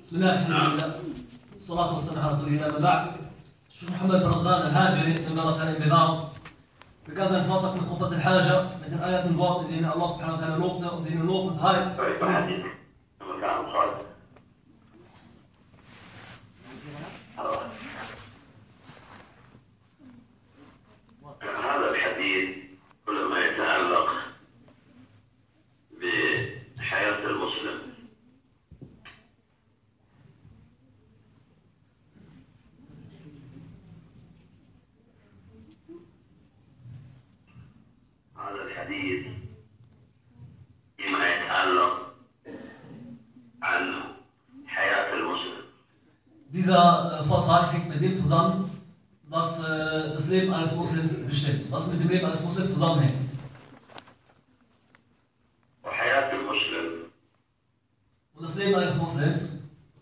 بسم الله الحمد لله والصلاة والسلام على رسول الله. بعد الشيخ محمد بن رمضان الهاجري من مرة انبغام. Wir können seinen Vortrag mit Khutbat al-Haja, mit den Ayaten Wort, in denen Allah subhanahu wa ta'ala lobte und denen Lob und Heil. هذا الحديث كل ما يتعلق بحياة المسلم هذا الحديث فيما يتعلق عن حياة المسلم. Dieser Vortrag hängt mit dem zusammen, was das Leben eines Muslims bestimmt, was mit dem Leben eines Muslims zusammenhängt. وحياة المسلم Und das Leben eines Muslims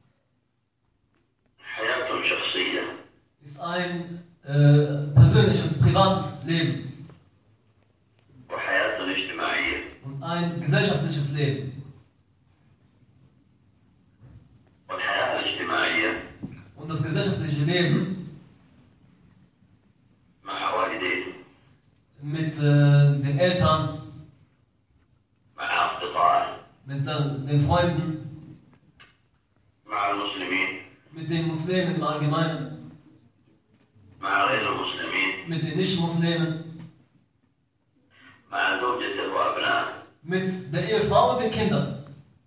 حياة شخصية ist ein persönliches, privates Leben وحياة اجتماعية. und ein gesellschaftliches Leben. والحياة الاجتماعية Und das gesellschaftliche Leben مع والديه mit den Eltern, مع أصدقائه mit den Freunden, مع المسلمين mit den Muslimen im Allgemeinen, مع غير المسلمين mit den Nicht-Muslimen, مع زوجته وأبنائه. mit der Ehefrau und den Kindern.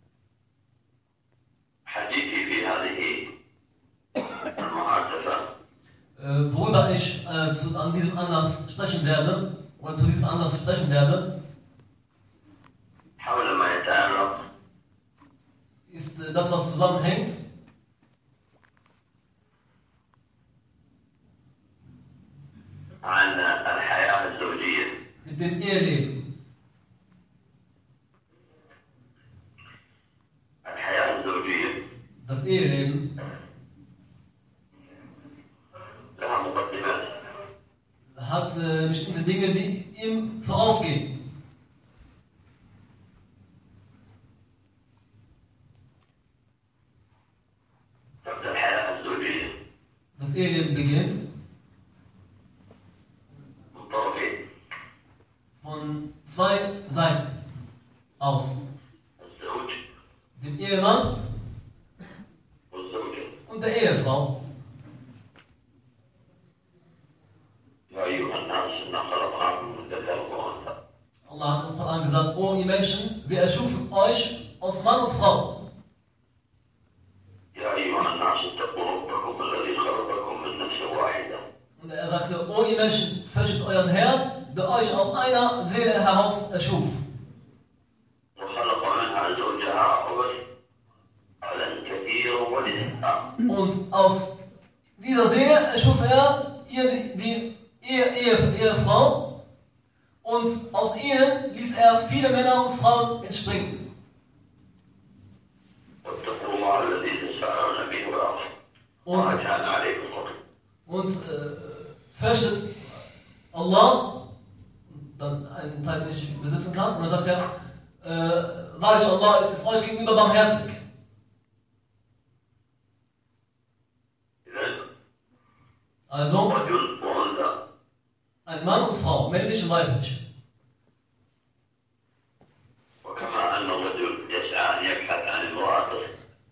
حديثي في هذه المحادثة Worüber ich an diesem Anlass sprechen werde, oder zu diesem Anlass sprechen werde, حول ما يتعلق ist das, was zusammenhängt عن الحياة الزوجية. mit dem Eheleben. الحياة الزوجية Das Eheleben لها مقدمات hat bestimmte Dinge, die ihm vorausgehen. تبدأ الحياة الزوجية Das Eheleben beginnt من طرفين: von zwei Seiten aus. الزوج Dem Ehemann والزوجة. und der Ehefrau. يا أيها الناس إنا خلقناكم من ذكر وأنثى. Allah hat im Koran gesagt, O ihr Menschen, wir erschufen euch aus Mann und Frau. يا أيها الناس اتقوا ربكم الذي خلقكم من نفس واحدة Und er sagte, O ihr Menschen, fürchtet euren Herrn, der euch aus einer Seele heraus erschuf. وخلق منها زوجها وبث على كثير ونساء. Und aus dieser Seele erschuf er die Ehefrau und aus ihnen ließ er viele Männer und Frauen entspringen. واتقوا الله الذي تساءلون به والأرحام Und, ما كان عليكم رقيبا. und fürchtet Allah, dann einen Teil, den ich besitzen kann, und dann sagt er, wahrlich Allah ist euch gegenüber barmherzig. إذن Also رجل وأنثى ein Mann und Frau, männlich und weiblich. وكما أن الرجل يسعى أن يبحث عن امرأته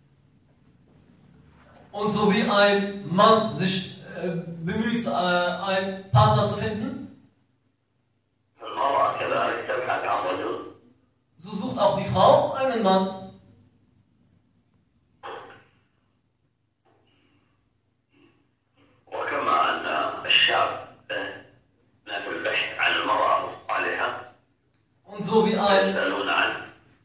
Und so wie ein Mann sich bemüht, einen Partner zu finden, فالمرأة كذلك تبحث عن رجل so sucht auch die Frau einen Mann. وكما أن الشاب في البحث عن المرأة الصالحة Und so wie يسألون عنه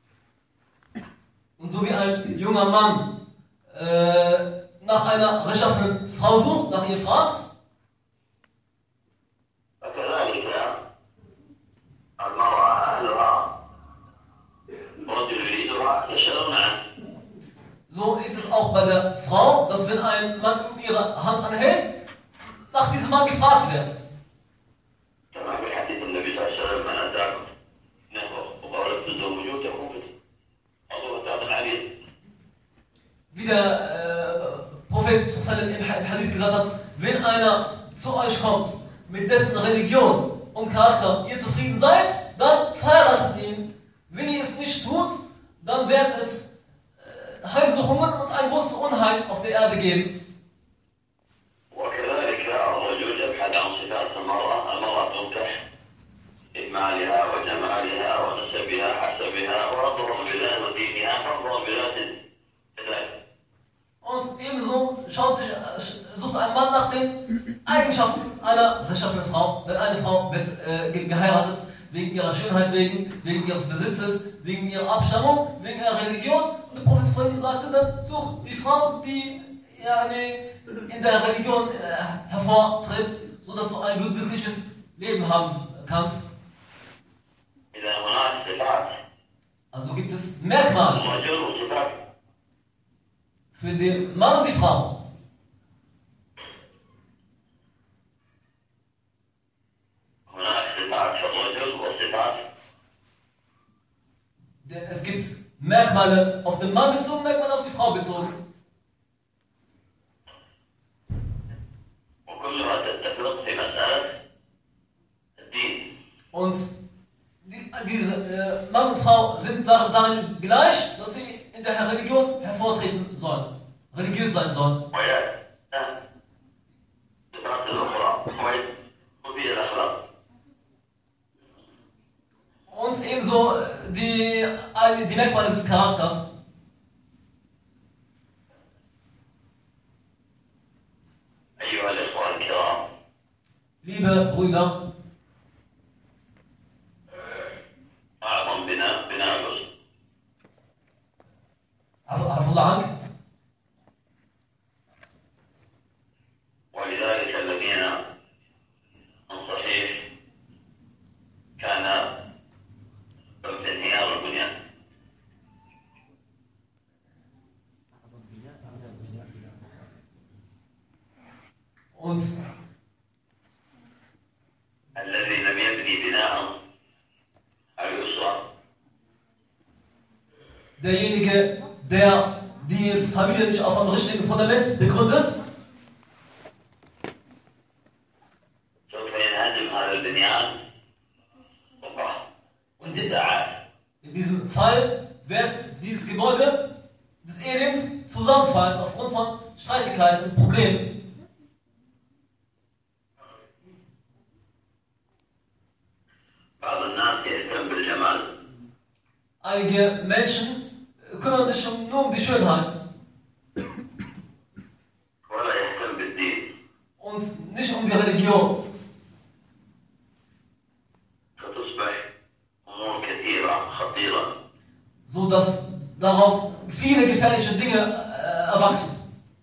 ein junger Mann nach einer rechtschaffenen Frau sucht, nach ihr fragt, فكذلك المرأة أهلها رجل يريدها يسألون عنه. so ist es auch bei der Frau, dass wenn ein Mann ihre Hand anhält, nach diesem Mann gefragt wird. كما في حديث النبي صلى الله عليه وسلم: من أتاكم وقالت تزوجوا تكون wie der Prophet im Hadith gesagt hat, wenn einer zu euch kommt, mit dessen Religion und Charakter ihr zufrieden seid, dann heiratet ihn. Wenn ihr es nicht tut, dann wird es Heimsuchungen und ein großes Unheil auf der Erde geben. وكذلك الرجل يبحث عن صفات المرأة تنكح بمالها وجمالها ونسبها حسبها ونظر بذات ودينها فانظر بذات ذلك. Und ebenso sucht ein Mann nach den Eigenschaften einer rechtschaffenen Frau. Denn eine Frau wird geheiratet wegen ihrer Schönheit, wegen ihres Besitzes, wegen ihrer Abstammung, wegen ihrer Religion. Und der Prophet sagte dann, such die Frau, die in der Religion hervortritt, sodass du ein glückliches Leben haben kannst. Also gibt es Merkmale für den Mann und die Frau. Es gibt Merkmale auf den Mann bezogen, Merkmale auf die Frau bezogen. Und diese Mann und Frau sind darin gleich, dass sie in der Religion hervortreten sollen, religiös sein sollen. Und ebenso die Merkmale des Charakters. Liebe Brüder, ولذلك الذين عن صحيح كان انهيار البنيان. Und الذي لم يبني بناء الأسرة. Derjenige, der die Familie nicht auf einem richtigen Fundament begründet, und in diesem Fall wird dieses Gebäude des Ehelebens zusammenfallen aufgrund von Streitigkeiten und Problemen. Einige Menschen kümmern sich nur um die Schönheit und nicht um die Religion. So dass daraus viele gefährliche Dinge erwachsen.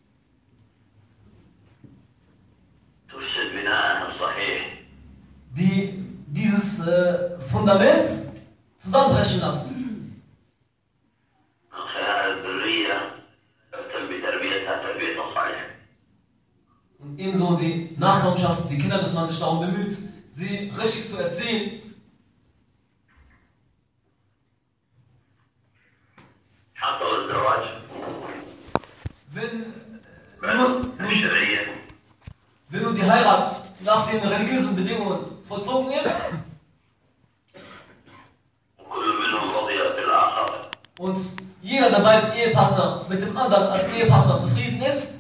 Die dieses Fundament zusammenbrechen lassen. Und ebenso die Nachkommenschaft, die Kinder, dass man sich darum bemüht, sie richtig zu erziehen. Wenn nun die Heirat nach den religiösen Bedingungen vollzogen ist und jeder der beiden Ehepartner mit dem anderen als Ehepartner zufrieden ist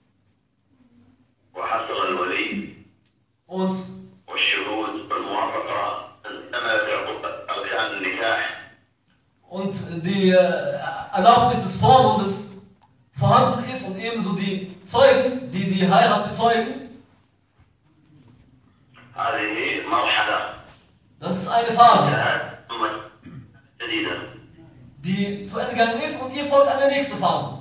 und die Erlaubnis des Vormundes vorhanden ist und ebenso die Zeugen, die die Heirat bezeugen, das ist eine Phase, die zu Ende gegangen ist, und ihr folgt eine nächste Phase.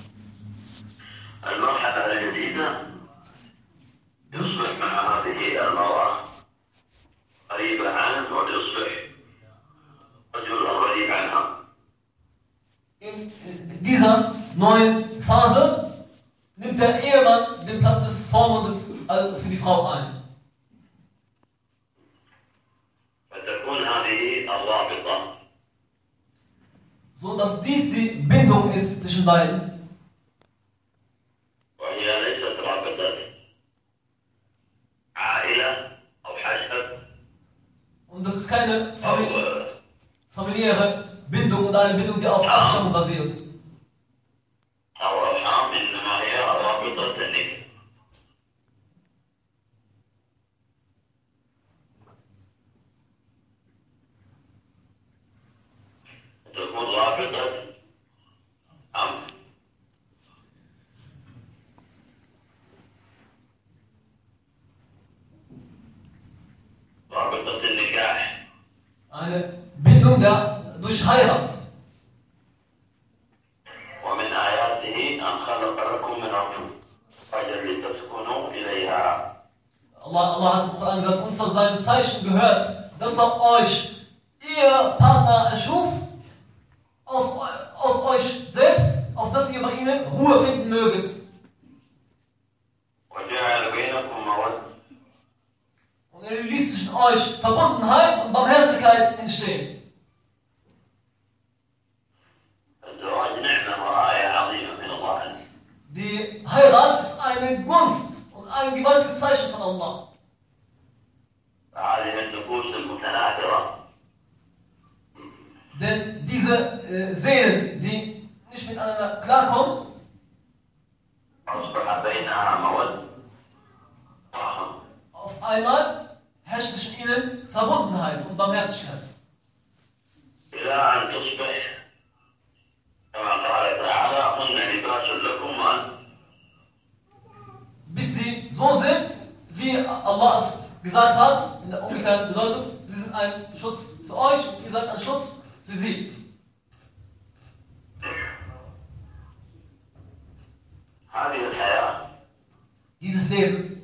In dieser neuen Phase nimmt der Ehemann den Platz des Vormundes für die Frau ein. So dass dies die Bindung ist zwischen beiden. das ist keine familiäre Bindung oder eine Bindung, die auf Abstammung basiert. أو أرحام إنما هي رابطة النكاح. تكون رابطة رابطة النكاح. Eine Bindung durch Heirat. ومن آياته أن خلق لكم من أنفسكم لتسكنوا إليها. Allah hat im Koran gesagt, uns zu seinen Zeichen gehört, dass euch ihr Partner erschuf, aus euch selbst, auf dass ihr bei ihnen Ruhe finden möget. وجعل بينكم مودة. Und er ließ zwischen euch Verbundenheit und Barmherzigkeit entstehen. الزواج نعمة وآية عظيمة من الله. Die Heirat ist eine Gunst und ein gewaltiges Zeichen von Allah. هذه النفوس المتناثرة. Denn diese Seelen, die nicht miteinander klarkommen, أصبح بينها مودة. auf einmal herrscht zwischen ihnen Verbundenheit und Barmherzigkeit. إلى أن تصبح كما قال تعالى هن لباس لكم وأنتم. Bis sie so sind, wie Allah es gesagt hat, in der umgekehrten Bedeutung, sie sind ein Schutz für euch und ihr seid ein Schutz für sie. هذه الحياة Dieses Leben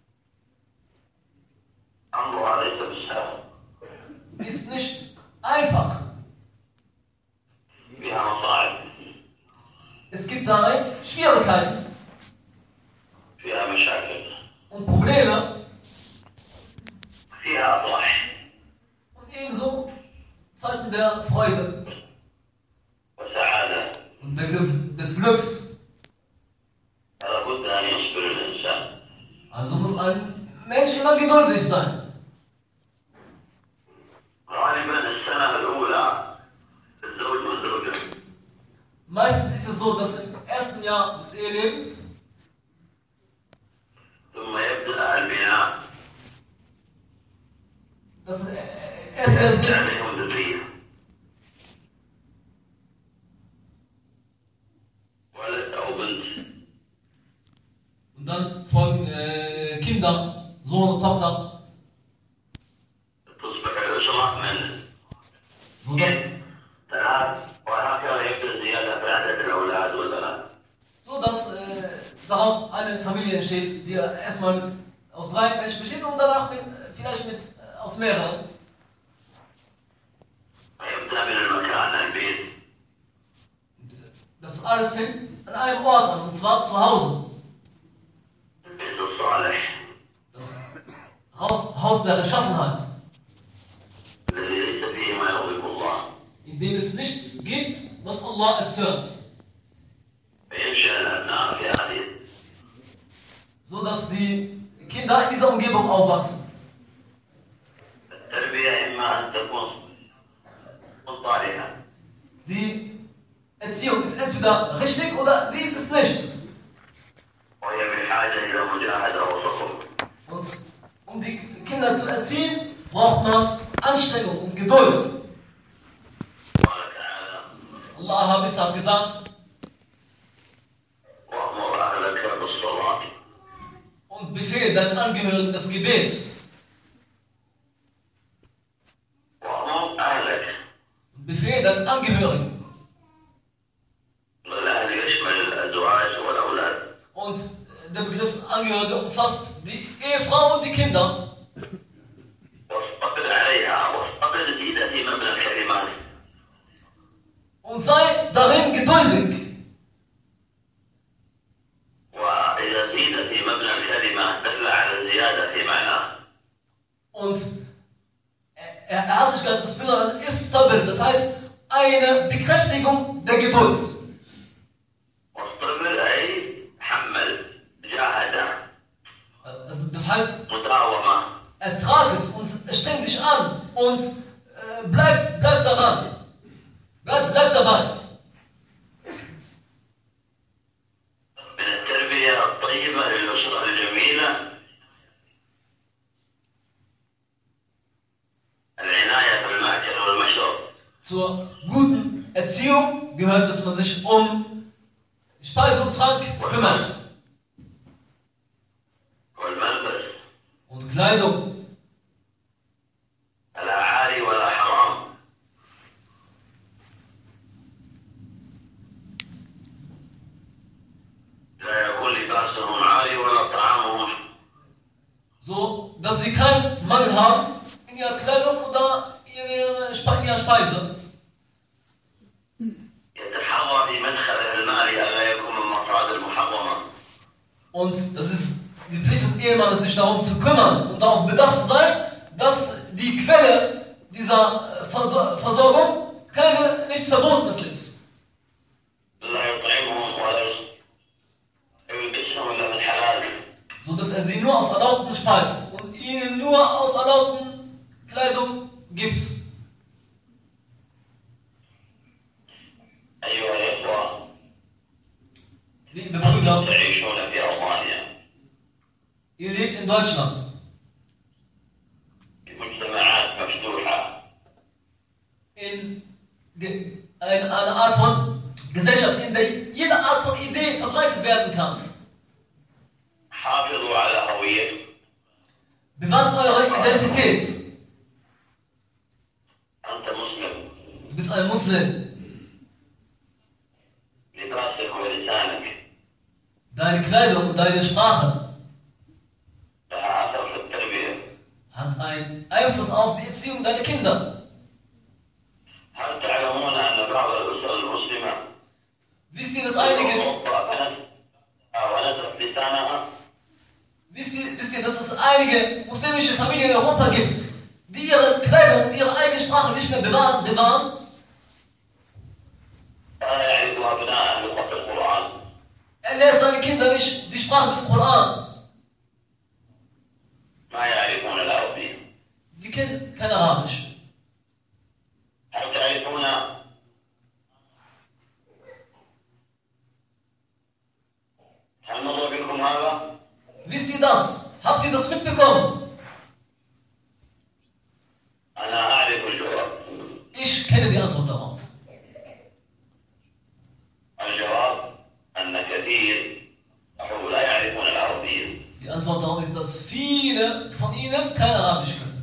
أمرها ليس بالسهل. ist nicht einfach. فيها مصاعب. Es gibt darin Schwierigkeiten فيها مشاكل. und Probleme فيها أفراح und ebenso Zeiten der Freude وسعادة. und des Glücks. فلا بد أن يصبر الإنسان. Also muss ein Mensch immer geduldig sein. غالبا السنة الأولى الزوج والزوجة Meistens ist es so, dass im ersten Jahr des Ehelebens ثم يبدأ البناء. das erste Jahr عليهم ذرية. ولد أو بنت. und dann folgen Kinder, Sohn und Tochter, تصبح الأسرة من sodass, ثلاث وهكذا يبدأ زيادة في عدد الأولاد والبنات. sodass daraus eine Familie entsteht, die erstmal aus 3 Menschen besteht und danach vielleicht aus mehreren. ويبدأ من المكان البيت. Das alles fängt an einem Ort an, und zwar zu Hause. البيت الصالح Das Haus der Beschaffenheit, الذي ليس فيه ما يغضب الله. in dem es nichts gibt, was Allah erzürnt. فينشأ الأبناء في هذه Sodass die Kinder in dieser Umgebung aufwachsen. التربية إما أن تكون صالحة. Die Erziehung ist entweder richtig oder sie ist es nicht. وهي بحاجة إلى مجاهدة وصبر. Und um die Kinder zu erziehen, braucht man Anstrengung und Geduld. قال تعالى Allah hat gesagt, وأمر أهلك بالصلاة. und befehle deinen Angehörigen das Gebet. وأمر أهلك. Und befehle deinen Angehörigen. والأهل يشمل الأزواج والأولاد. Und der Begriff Angehörige umfasst die Ehefrau und die Kinder. واصطبر عليها واصطبر زيد في مبنى الكلمات. Und sei darin geduldig. وإذا زيد في مبنى الكلمة دل على الزيادة في معناه. Und er hat nicht gesagt, das Bild ist stabil. Das heißt, eine Bekräftigung der Geduld. واصطبر أي حمل جاهد Das heißt, مداومة. ertrag es und streng dich an und bleibt daran. Bleibt dabei. من التربية الطيبة للأسرة الجميلة العناية بالمأكل والمشرب. Zur guten Erziehung gehört, dass man sich um Speise und Trank kümmert. والملبس. Und Kleidung. لا عاري ولا حرام. لا يكون لباسهم عاري ولا طعامهم. So, dass sie keinen Mangel haben in ihrer Kleidung oder in ihrer Speise. يتحرى في مدخله المالي ألا يكون من مصادر محرمة. Und das ist die Pflicht des Ehemannes, sich darum zu kümmern und darauf bedacht zu sein, dass die Quelle dieser Versorgung nichts Verbotenes ist. لا يطعمهم ولا يلبسهم إلا من حلال. So dass er sie nur aus Erlaubten speist und ihnen nur aus Erlaubten Kleidung gibt. أيها الإخوة، Liebe Brüder, تعيشون في ألمانيا ihr lebt in Deutschland. في مجتمعات مفتوحة. In einer Art von Gesellschaft, in der jede Art von Idee verbreitet werden kann. حافظوا على هويتكم. Bewahrt eure Identität. أنت مسلم. Du bist ein Muslim. لباسك ولسانك Deine Kleidung und deine Sprache لها أثر في التربية. hat einen Einfluss auf die Erziehung deiner Kinder. هل تعلمون أن بعض الأسر المسلمة Wisst ihr, dass einige, ونترك لسانها؟ wisst ihr, dass es einige muslimische Familien in Europa gibt, die ihre Kleidung und ihre eigene Sprache nicht mehr bewahren? لا يعرف أبناء لغة القرآن. Er lehrt seine Kinder nicht die Sprache des Koran. ما يعرفون العربية. Sie kennen kein Arabisch. هل تعرفون هل مر بكم هذا؟ Wisst ihr das? Habt ihr das mitbekommen? أنا أعرف الجواب. Ich kenne die Antwort darauf. الجواب أن كثير لا يعرفون العربية. Die Antwort darauf ist, dass viele von ihnen kein Arabisch können.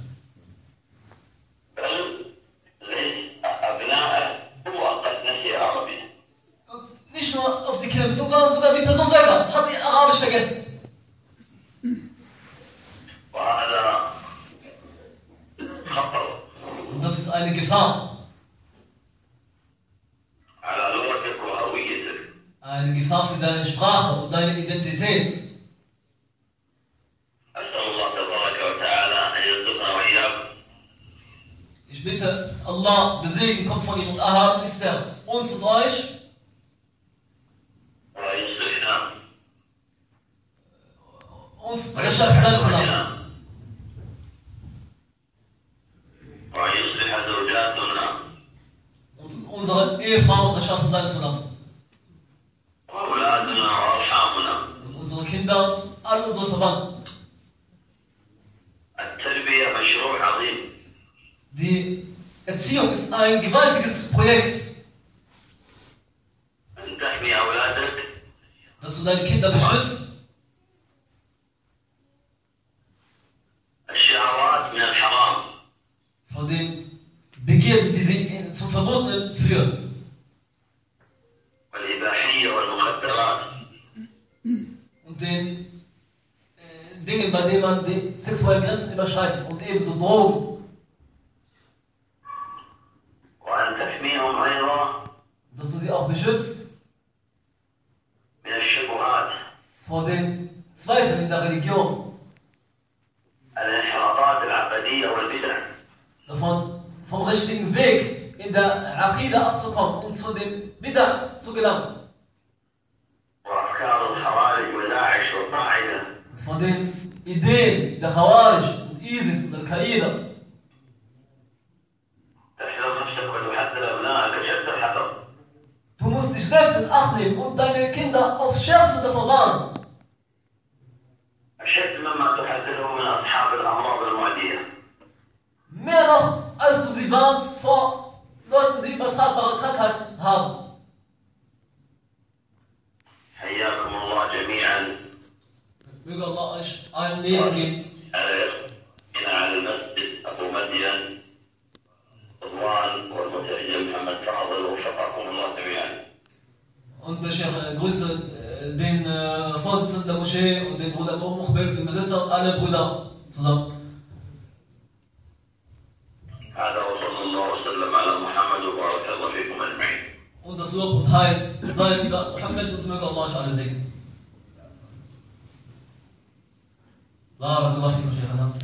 بل ليس أبناءه هو قد نسي العربية. Und nicht nur auf die Kinder bezogen, sondern sogar die Person selber hat ihr Arabisch vergessen. وهذا خطر Und das ist eine Gefahr. على لغتك وهويتك. Eine Gefahr für deine Sprache und deine Identität. أسأل الله تبارك وتعالى أن يرزقنا وإياكم. Ich bitte Allah, der Segen kommt von ihm und erhaben ist er uns und euch. ويصلحنا Uns rechtschaffen sein zu lassen. ويصلح زوجاتنا Und unsere Ehefrauen rechtschaffen sein zu lassen. وأولادنا وأرحامنا. Und unsere Kinder und all unsere Verwandten. التربية مشروع عظيم. Die Erziehung ist ein gewaltiges Projekt, أن تحمي أولادك dass du deine Kinder beschützt الشهوات من الحرام. vor den Begierden, die sie zum Verbotenen führen. والإباحية والمخدرات. Und den Dingen, bei denen man die sexuellen Grenzen überschreitet und ebenso Drogen. وأن تحميهم أيضا Dass du sie auch beschützt من الشبهات. vor den Zweifeln in der Religion. الانحرافات العقدية والبدع. Davon vom richtigen Weg in der Aqidah abzukommen und zu dem Bid'ah zu gelangen. وأفكار الخوارج وداعش والقاعدة. Von den Ideen der Khawarij und ISIS und Al-Qaida. nehmen und deine Kinder aufs Schärfste davor warnen. أشد مما تحذرهم من أصحاب الأمراض المعدية. Mehr noch, als du sie warnst vor Leuten, die übertragbare Krankheiten haben. حياكم الله جميعا. Möge Allah euch allen Leben geben. على المسجد أبو مدين رضوان والمترجم محمد فاضل وفقكم الله جميعا. Und der Sheikh grüße den Vorsitzenden der Moschee und den Bruder Mukhbir, den Besitzer und alle Brüder zusammen. هذا وصلى الله وسلم على محمد وبارك الله فيكم أجمعين. Und das Lob und Heil sei über Muhammad und möge Allah euch alle segnen. Barakallahu fikum, Sheikhana.